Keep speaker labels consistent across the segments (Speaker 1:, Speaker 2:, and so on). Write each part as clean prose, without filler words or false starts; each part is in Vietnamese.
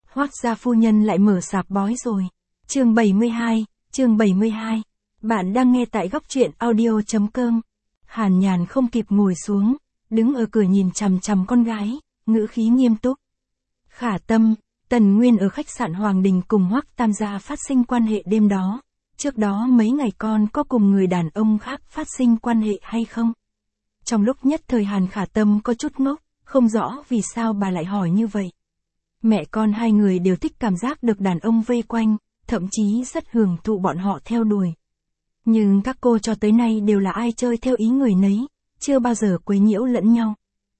Speaker 1: Hoác gia phu nhân lại mở sạp bói rồi. Chương 72. Bạn đang nghe tại góc truyện audio.com. Hàn Nhàn không kịp ngồi xuống, đứng ở cửa nhìn chằm chằm con gái, ngữ khí nghiêm túc. Khả Tâm, Tần Nguyên ở khách sạn Hoàng Đình cùng Hoắc Tam gia phát sinh quan hệ đêm đó. Trước đó mấy ngày con có cùng người đàn ông khác phát sinh quan hệ hay không? Trong lúc nhất thời Hàn Khả Tâm có chút ngốc, không rõ vì sao bà lại hỏi như vậy. Mẹ con hai người đều thích cảm giác được đàn ông vây quanh, thậm chí rất hưởng thụ bọn họ theo đuổi. Nhưng các cô cho tới nay đều là ai chơi theo ý người nấy, chưa bao giờ quấy nhiễu lẫn nhau.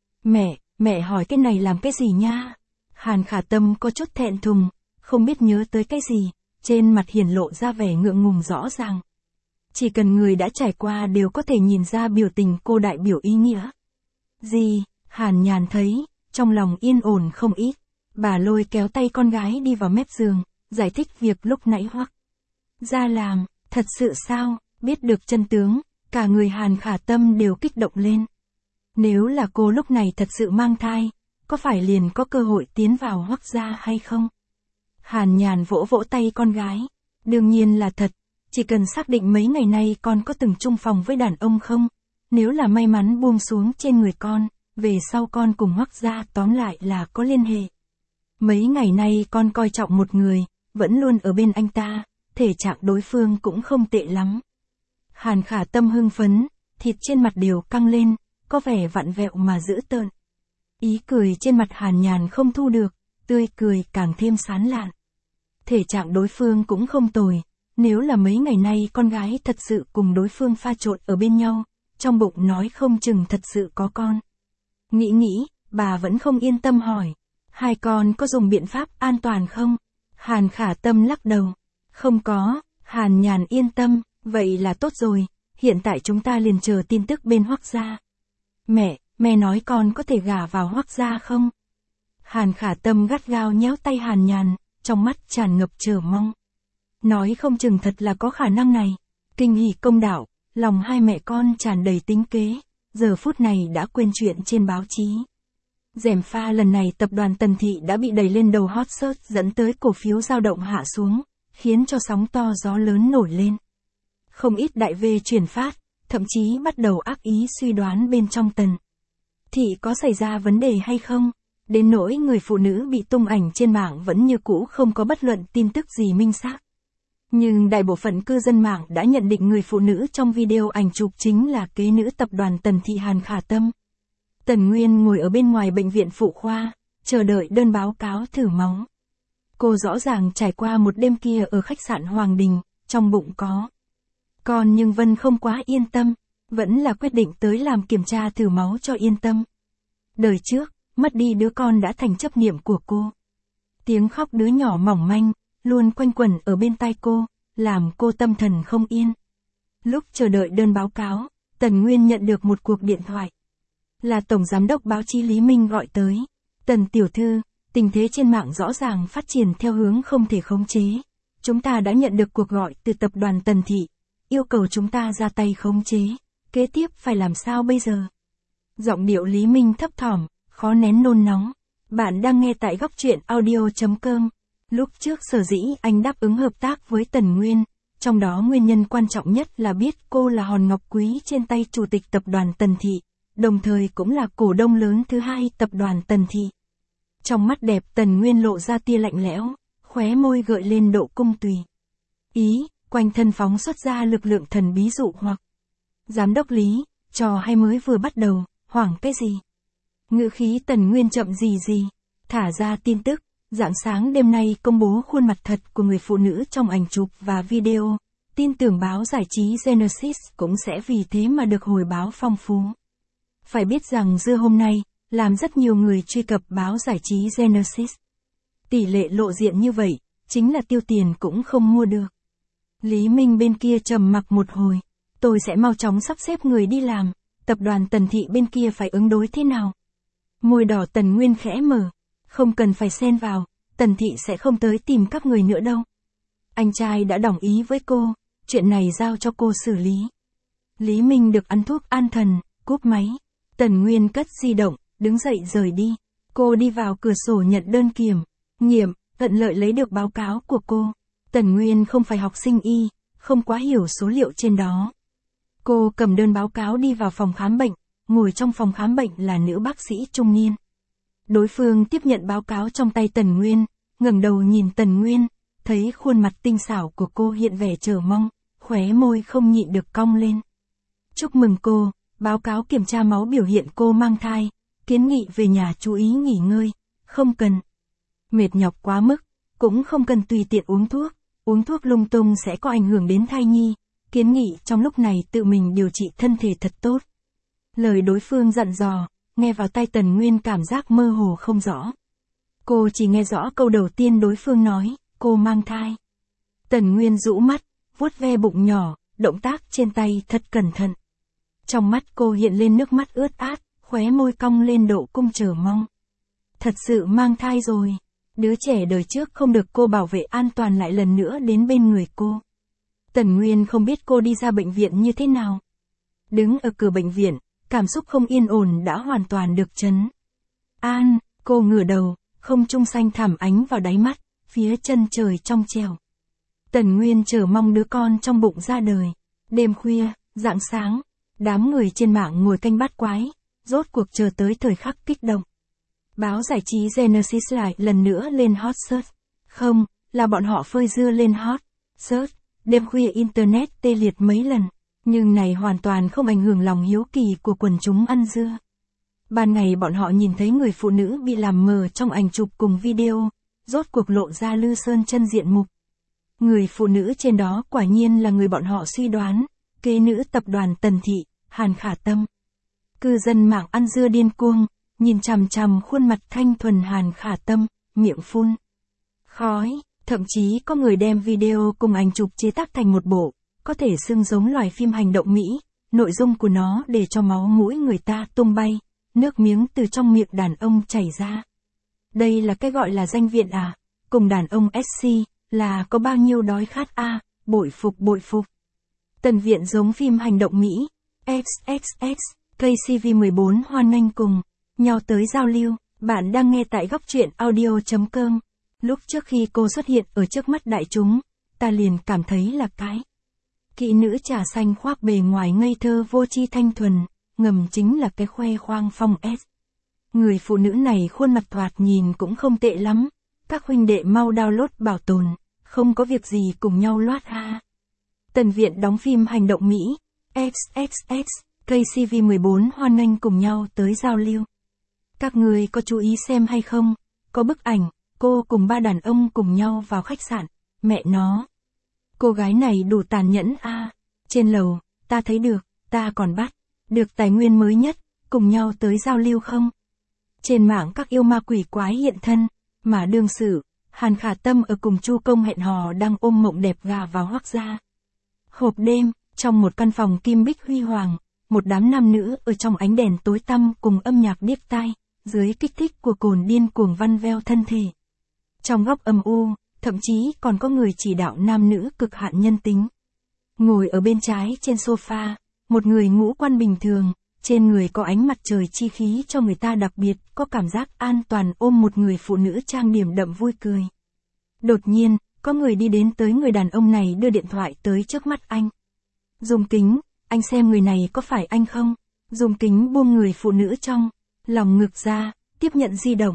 Speaker 1: Mẹ hỏi cái này làm cái gì nha? Hàn Khả Tâm có chút thẹn thùng, không biết nhớ tới cái gì, trên mặt hiển lộ ra vẻ ngượng ngùng rõ ràng. Chỉ cần người đã trải qua đều có thể nhìn ra biểu tình cô đại biểu ý nghĩa. Gì? Hàn Nhàn thấy, trong lòng yên ổn không ít. Bà lôi kéo tay con gái đi vào mép giường, giải thích việc lúc nãy Hoắc gia làm. Thật sự sao? Biết được chân tướng, cả người Hàn Khả Tâm đều kích động lên. Nếu là cô lúc này thật sự mang thai, có phải liền có cơ hội tiến vào Hoắc gia hay không? Hàn Nhàn vỗ vỗ tay con gái. Đương nhiên là thật, chỉ cần xác định mấy ngày nay con có từng chung phòng với đàn ông không? Nếu là may mắn buông xuống trên người con, về sau con cùng Hoắc gia tóm lại là có liên hệ. Mấy ngày nay con coi trọng một người, vẫn luôn ở bên anh ta, thể trạng đối phương cũng không tệ lắm. Hàn Khả Tâm hưng phấn, thịt trên mặt đều căng lên, có vẻ vặn vẹo mà dữ tợn. Ý cười trên mặt Hàn Nhàn không thu được, tươi cười càng thêm sán lạn. Thể trạng đối phương cũng không tồi, nếu là mấy ngày nay con gái thật sự cùng đối phương pha trộn ở bên nhau, trong bụng nói không chừng thật sự có con. Nghĩ, bà vẫn không yên tâm hỏi. Hai con có dùng biện pháp an toàn không? Hàn Khả Tâm lắc đầu. Không có. Hàn Nhàn yên tâm, vậy là tốt rồi, hiện tại chúng ta liền chờ tin tức bên Hoắc gia. Mẹ nói con có thể gả vào Hoắc gia không? Hàn Khả Tâm gắt gao nhéo tay Hàn Nhàn, trong mắt tràn ngập chờ mong. Nói không chừng thật là có khả năng này. Kinh hỉ công đạo, lòng hai mẹ con tràn đầy tính kế, giờ phút này đã quên chuyện trên báo chí. Gièm pha lần này tập đoàn Tần Thị đã bị đẩy lên đầu hot search dẫn tới cổ phiếu dao động hạ xuống, khiến cho sóng to gió lớn nổi lên. Không ít đại V truyền phát, thậm chí bắt đầu ác ý suy đoán bên trong Tần Thị có xảy ra vấn đề hay không, đến nỗi người phụ nữ bị tung ảnh trên mạng vẫn như cũ không có bất luận tin tức gì minh xác. Nhưng đại bộ phận cư dân mạng đã nhận định người phụ nữ trong video ảnh chụp chính là kế nữ tập đoàn Tần Thị Hàn Khả Tâm. Tần Nguyên ngồi ở bên ngoài bệnh viện phụ khoa, chờ đợi đơn báo cáo thử máu. Cô rõ ràng trải qua một đêm kia ở khách sạn Hoàng Đình, trong bụng có con nhưng Vân không quá yên tâm, vẫn là quyết định tới làm kiểm tra thử máu cho yên tâm. Đời trước, mất đi đứa con đã thành chấp niệm của cô. Tiếng khóc đứa nhỏ mỏng manh, luôn quanh quẩn ở bên tai cô, làm cô tâm thần không yên. Lúc chờ đợi đơn báo cáo, Tần Nguyên nhận được một cuộc điện thoại. Là Tổng Giám đốc báo chí Lý Minh gọi tới. Tần tiểu thư, tình thế trên mạng rõ ràng phát triển theo hướng không thể khống chế. Chúng ta đã nhận được cuộc gọi từ tập đoàn Tần Thị, yêu cầu chúng ta ra tay khống chế. Kế tiếp phải làm sao bây giờ? Giọng điệu Lý Minh thấp thỏm, khó nén nôn nóng. Bạn đang nghe tại góc truyện audio.com. Lúc trước sở dĩ anh đáp ứng hợp tác với Tần Nguyên, trong đó nguyên nhân quan trọng nhất là biết cô là hòn ngọc quý trên tay chủ tịch tập đoàn Tần Thị, đồng thời cũng là cổ đông lớn thứ hai tập đoàn Tần Thị. Trong mắt đẹp Tần Nguyên lộ ra tia lạnh lẽo, khóe môi gợi lên độ cung tùy ý, quanh thân phóng xuất ra lực lượng thần bí dụ hoặc. Giám đốc Lý, trò hay mới vừa bắt đầu, hoảng cái gì? Ngữ khí Tần Nguyên chậm gì, thả ra tin tức, rạng sáng đêm nay công bố khuôn mặt thật của người phụ nữ trong ảnh chụp và video, tin tưởng báo giải trí Genesis cũng sẽ vì thế mà được hồi báo phong phú. Phải biết rằng giữa hôm nay, làm rất nhiều người truy cập báo giải trí Genesis. Tỷ lệ lộ diện như vậy, chính là tiêu tiền cũng không mua được. Lý Minh bên kia trầm mặc một hồi, tôi sẽ mau chóng sắp xếp người đi làm, tập đoàn Tần Thị bên kia phải ứng đối thế nào? Môi đỏ Tần Nguyên khẽ mở, không cần phải xen vào, Tần Thị sẽ không tới tìm các người nữa đâu. Anh trai đã đồng ý với cô, chuyện này giao cho cô xử lý. Lý Minh được ăn thuốc an thần, cúp máy. Tần Nguyên cất di động, đứng dậy rời đi. Cô đi vào cửa sổ nhận đơn kiểm nghiệm, thuận lợi lấy được báo cáo của cô. Tần Nguyên không phải học sinh y, không quá hiểu số liệu trên đó. Cô cầm đơn báo cáo đi vào phòng khám bệnh, ngồi trong phòng khám bệnh là nữ bác sĩ trung niên. Đối phương tiếp nhận báo cáo trong tay Tần Nguyên, ngẩng đầu nhìn Tần Nguyên, thấy khuôn mặt tinh xảo của cô hiện vẻ chờ mong, khóe môi không nhịn được cong lên. Chúc mừng cô, báo cáo kiểm tra máu biểu hiện cô mang thai, kiến nghị về nhà chú ý nghỉ ngơi, không cần mệt nhọc quá mức, cũng không cần tùy tiện uống thuốc lung tung sẽ có ảnh hưởng đến thai nhi, kiến nghị trong lúc này tự mình điều trị thân thể thật tốt. Lời đối phương dặn dò, nghe vào tai Tần Nguyên cảm giác mơ hồ không rõ. Cô chỉ nghe rõ câu đầu tiên đối phương nói, cô mang thai. Tần Nguyên rũ mắt, vuốt ve bụng nhỏ, động tác trên tay thật cẩn thận. Trong mắt cô hiện lên nước mắt ướt át, khóe môi cong lên độ cung chờ mong. Thật sự mang thai rồi. Đứa trẻ đời trước không được cô bảo vệ an toàn lại lần nữa đến bên người cô. Tần Nguyên không biết cô đi ra bệnh viện như thế nào. Đứng ở cửa bệnh viện, cảm xúc không yên ổn đã hoàn toàn được trấn an, cô ngửa đầu, không trung xanh thẳm ánh vào đáy mắt, phía chân trời trong trẻo. Tần Nguyên chờ mong đứa con trong bụng ra đời. Đêm khuya, rạng sáng, đám người trên mạng ngồi canh bát quái, rốt cuộc chờ tới thời khắc kích động. Báo giải trí Genesis lại lần nữa lên hot search. Không, là bọn họ phơi dưa lên hot search. Đêm khuya internet tê liệt mấy lần, nhưng này hoàn toàn không ảnh hưởng lòng hiếu kỳ của quần chúng ăn dưa. Ban ngày bọn họ nhìn thấy người phụ nữ bị làm mờ trong ảnh chụp cùng video, rốt cuộc lộ ra Lư Sơn chân diện mục. Người phụ nữ trên đó quả nhiên là người bọn họ suy đoán, kế nữ tập đoàn Tần Thị, Hàn Khả Tâm. Cư dân mạng ăn dưa điên cuồng, nhìn chằm chằm khuôn mặt thanh thuần Hàn Khả Tâm, miệng phun khói, thậm chí có người đem video cùng ảnh chụp chế tác thành một bộ, có thể xưng giống loài phim hành động Mỹ, nội dung của nó để cho máu mũi người ta tung bay, nước miếng từ trong miệng đàn ông chảy ra. Đây là cái gọi là danh viện à, cùng đàn ông SC, là có bao nhiêu đói khát à, bội phục. Tần viện giống phim hành động Mỹ, XXX, KCV14 hoan nghênh cùng nhau tới giao lưu, bạn đang nghe tại góc truyện audio.com. Lúc trước khi cô xuất hiện ở trước mắt đại chúng, ta liền cảm thấy là cái kỹ nữ trà xanh khoác bề ngoài ngây thơ vô tri thanh thuần, ngầm chính là cái khoe khoang phong S. Người phụ nữ này khuôn mặt thoạt nhìn cũng không tệ lắm, các huynh đệ mau download bảo tồn, không có việc gì cùng nhau loát ha. Tần viện đóng phim hành động Mỹ, XXX, KCV14 hoan nghênh cùng nhau tới giao lưu. Các người có chú ý xem hay không, có bức ảnh, cô cùng 3 đàn ông cùng nhau vào khách sạn, mẹ nó. Cô gái này đủ tàn nhẫn a. Trên lầu, ta thấy được, ta còn bắt được tài nguyên mới nhất, cùng nhau tới giao lưu không? Trên mạng các yêu ma quỷ quái hiện thân, mà đương sự, Hàn Khả Tâm ở cùng Chu Công hẹn hò đang ôm mộng đẹp gà vào Hoắc gia. Hộp đêm, trong một căn phòng kim bích huy hoàng, một đám nam nữ ở trong ánh đèn tối tăm cùng âm nhạc điếc tai, dưới kích thích của cồn điên cuồng văn veo thân thể. Trong góc âm u, thậm chí còn có người chỉ đạo nam nữ cực hạn nhân tính. Ngồi ở bên trái trên sofa, một người ngũ quan bình thường, trên người có ánh mặt trời chi khí cho người ta đặc biệt có cảm giác an toàn ôm một người phụ nữ trang điểm đậm vui cười. Đột nhiên, có người đi đến tới người đàn ông này đưa điện thoại tới trước mắt anh. Dùng kính, anh xem người này có phải anh không? Dùng kính buông người phụ nữ trong lòng ngực ra, tiếp nhận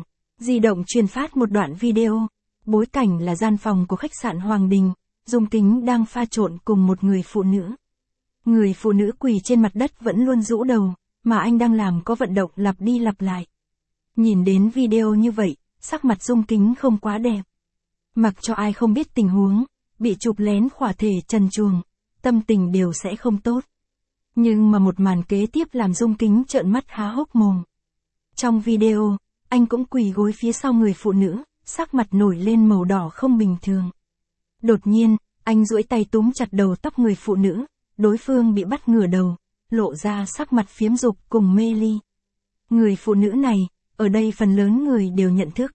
Speaker 1: di động truyền phát một đoạn video. Bối cảnh là gian phòng của khách sạn Hoàng Đình, Dung Kính đang pha trộn cùng một người phụ nữ. Người phụ nữ quỳ trên mặt đất vẫn luôn rũ đầu, mà anh đang làm có vận động lặp đi lặp lại. Nhìn đến video như vậy, sắc mặt Dung Kính không quá đẹp. Mặc cho ai không biết tình huống, bị chụp lén khỏa thể trần truồng, tâm tình đều sẽ không tốt. Nhưng mà một màn kế tiếp làm Dung Kính trợn mắt há hốc mồm. Trong video, anh cũng quỳ gối phía sau người phụ nữ, sắc mặt nổi lên màu đỏ không bình thường. Đột nhiên, anh duỗi tay túm chặt đầu tóc người phụ nữ, đối phương bị bắt ngửa đầu, lộ ra sắc mặt phiếm dục cùng mê ly. Người phụ nữ này, ở đây phần lớn người đều nhận thức.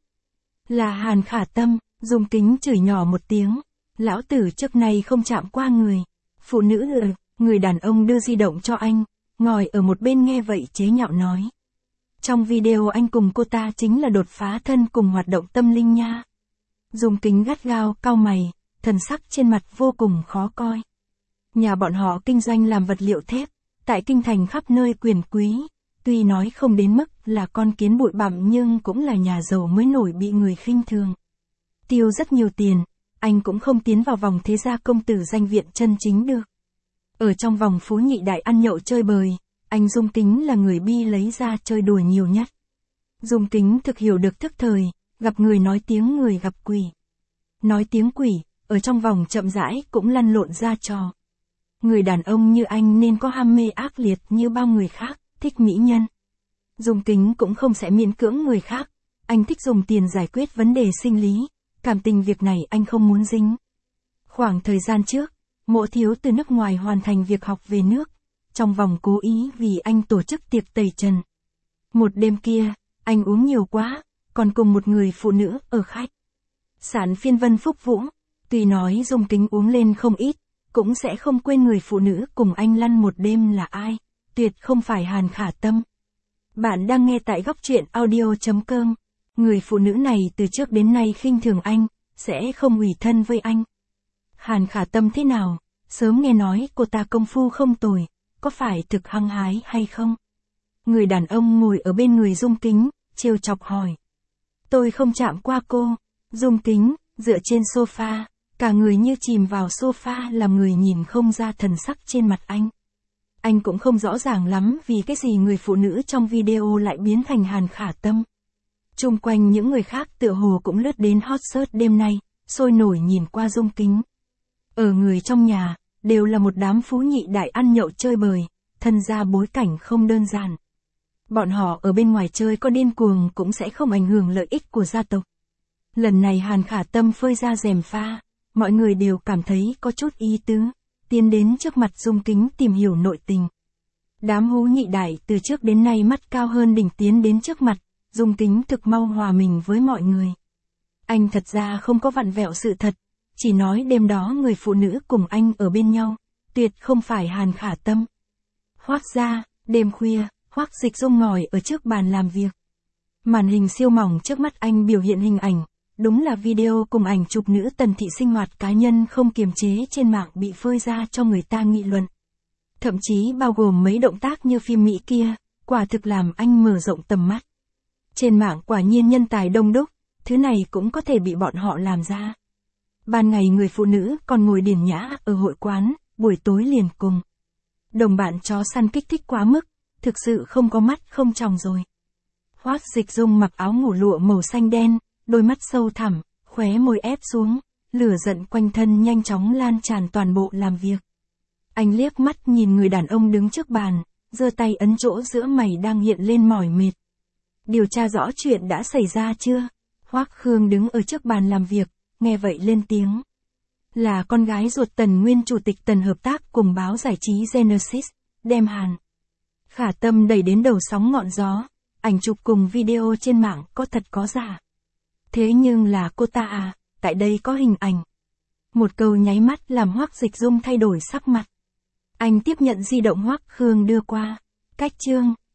Speaker 1: Là Hàn Khả Tâm, Dung Kính chửi nhỏ một tiếng. Lão tử trước nay không chạm qua người. Phụ nữ người đàn ông đưa di động cho anh, ngồi ở một bên nghe vậy chế nhạo nói. Trong video anh cùng cô ta chính là đột phá thân cùng hoạt động tâm linh nha. Dung Kính gắt gao cau mày, thần sắc trên mặt vô cùng khó coi. Nhà bọn họ kinh doanh làm vật liệu thép, tại kinh thành khắp nơi quyền quý, tuy nói không đến mức là con kiến bụi bặm nhưng cũng là nhà giàu mới nổi bị người khinh thường. Tiêu rất nhiều tiền, anh cũng không tiến vào vòng thế gia công tử danh viện chân chính được. Ở trong vòng phú nhị đại ăn nhậu chơi bời, anh Dung Kính là người bi lấy ra chơi đùa nhiều nhất. Dung Kính thực hiểu được thức thời, gặp người nói tiếng người gặp quỷ. Nói tiếng quỷ, ở trong vòng chậm rãi cũng lăn lộn ra trò. Người đàn ông như anh nên có ham mê ác liệt như bao người khác, thích mỹ nhân. Dung Kính cũng không sẽ miễn cưỡng người khác, anh thích dùng tiền giải quyết vấn đề sinh lý, cảm tình việc này anh không muốn dính. Khoảng thời gian trước, Mộ Thiếu từ nước ngoài hoàn thành việc học về nước, trong vòng cố ý vì anh tổ chức tiệc tẩy trần. Một đêm kia, anh uống nhiều quá, còn cùng một người phụ nữ ở khách sạn phiên Vân Phúc Vũ, tuy nói Dung Kính uống lên không ít, cũng sẽ không quên người phụ nữ cùng anh lăn một đêm là ai, tuyệt không phải Hàn Khả Tâm. Bạn đang nghe tại góc truyện audio.com. Người phụ nữ này từ trước đến nay khinh thường anh, sẽ không ủy thân với anh. Hàn Khả Tâm thế nào? Sớm nghe nói cô ta công phu không tồi, có phải thực hăng hái hay không? Người đàn ông ngồi ở bên người Dung Kính, trêu chọc hỏi. Tôi không chạm qua cô. Dung Kính, dựa trên sofa, cả người như chìm vào sofa làm người nhìn không ra thần sắc trên mặt anh. Anh cũng không rõ ràng lắm vì cái gì người phụ nữ trong video lại biến thành Hàn Khả Tâm. Chung quanh những người khác tựa hồ cũng lướt đến hot search đêm nay, sôi nổi nhìn qua Dung Kính. Ở người trong nhà, đều là một đám phú nhị đại ăn nhậu chơi bời, thân ra bối cảnh không đơn giản. Bọn họ ở bên ngoài chơi có điên cuồng cũng sẽ không ảnh hưởng lợi ích của gia tộc. Lần này Hàn Khả Tâm phơi ra rèm pha, mọi người đều cảm thấy có chút ý tứ, tiến đến trước mặt Dung Kính tìm hiểu nội tình. Đám hú nhị đại từ trước đến nay mắt cao hơn đỉnh tiến đến trước mặt, Dung Kính thực mau hòa mình với mọi người. Anh thật ra không có vặn vẹo sự thật, chỉ nói đêm đó người phụ nữ cùng anh ở bên nhau, tuyệt không phải Hàn Khả Tâm. Hoác ra, đêm khuya, Hoác Dịch Dung ngồi ở trước bàn làm việc. Màn hình siêu mỏng trước mắt anh biểu hiện hình ảnh, đúng là video cùng ảnh chụp nữ Tần Thị sinh hoạt cá nhân không kiềm chế trên mạng bị phơi ra cho người ta nghị luận. Thậm chí bao gồm mấy động tác như phim Mỹ kia, quả thực làm anh mở rộng tầm mắt. Trên mạng quả nhiên nhân tài đông đúc, thứ này cũng có thể bị bọn họ làm ra. Ban ngày người phụ nữ còn ngồi điển nhã ở hội quán, buổi tối liền cùng đồng bạn chó săn kích thích quá mức, thực sự không có mắt không tròng rồi. Hoác Dịch Dung mặc áo ngủ lụa màu xanh đen, đôi mắt sâu thẳm, khóe môi ép xuống, lửa giận quanh thân nhanh chóng lan tràn toàn bộ làm việc. Anh liếc mắt nhìn người đàn ông đứng trước bàn, giơ tay ấn chỗ giữa mày đang hiện lên mỏi mệt. Điều tra rõ chuyện đã xảy ra chưa? Hoác Khương đứng ở trước bàn làm việc, nghe vậy lên tiếng. Là con gái ruột Tần nguyên chủ tịch Tần hợp tác cùng báo giải trí Genesis, đem Hàn Khả Tâm đẩy đến đầu sóng ngọn gió, ảnh chụp cùng video trên mạng có thật có giả. Thế nhưng là cô ta à, tại đây có hình ảnh. Một câu nháy mắt làm Hoác Dịch Dung thay đổi sắc mặt. Anh tiếp nhận di động Hoác Khương đưa qua. Cách chương.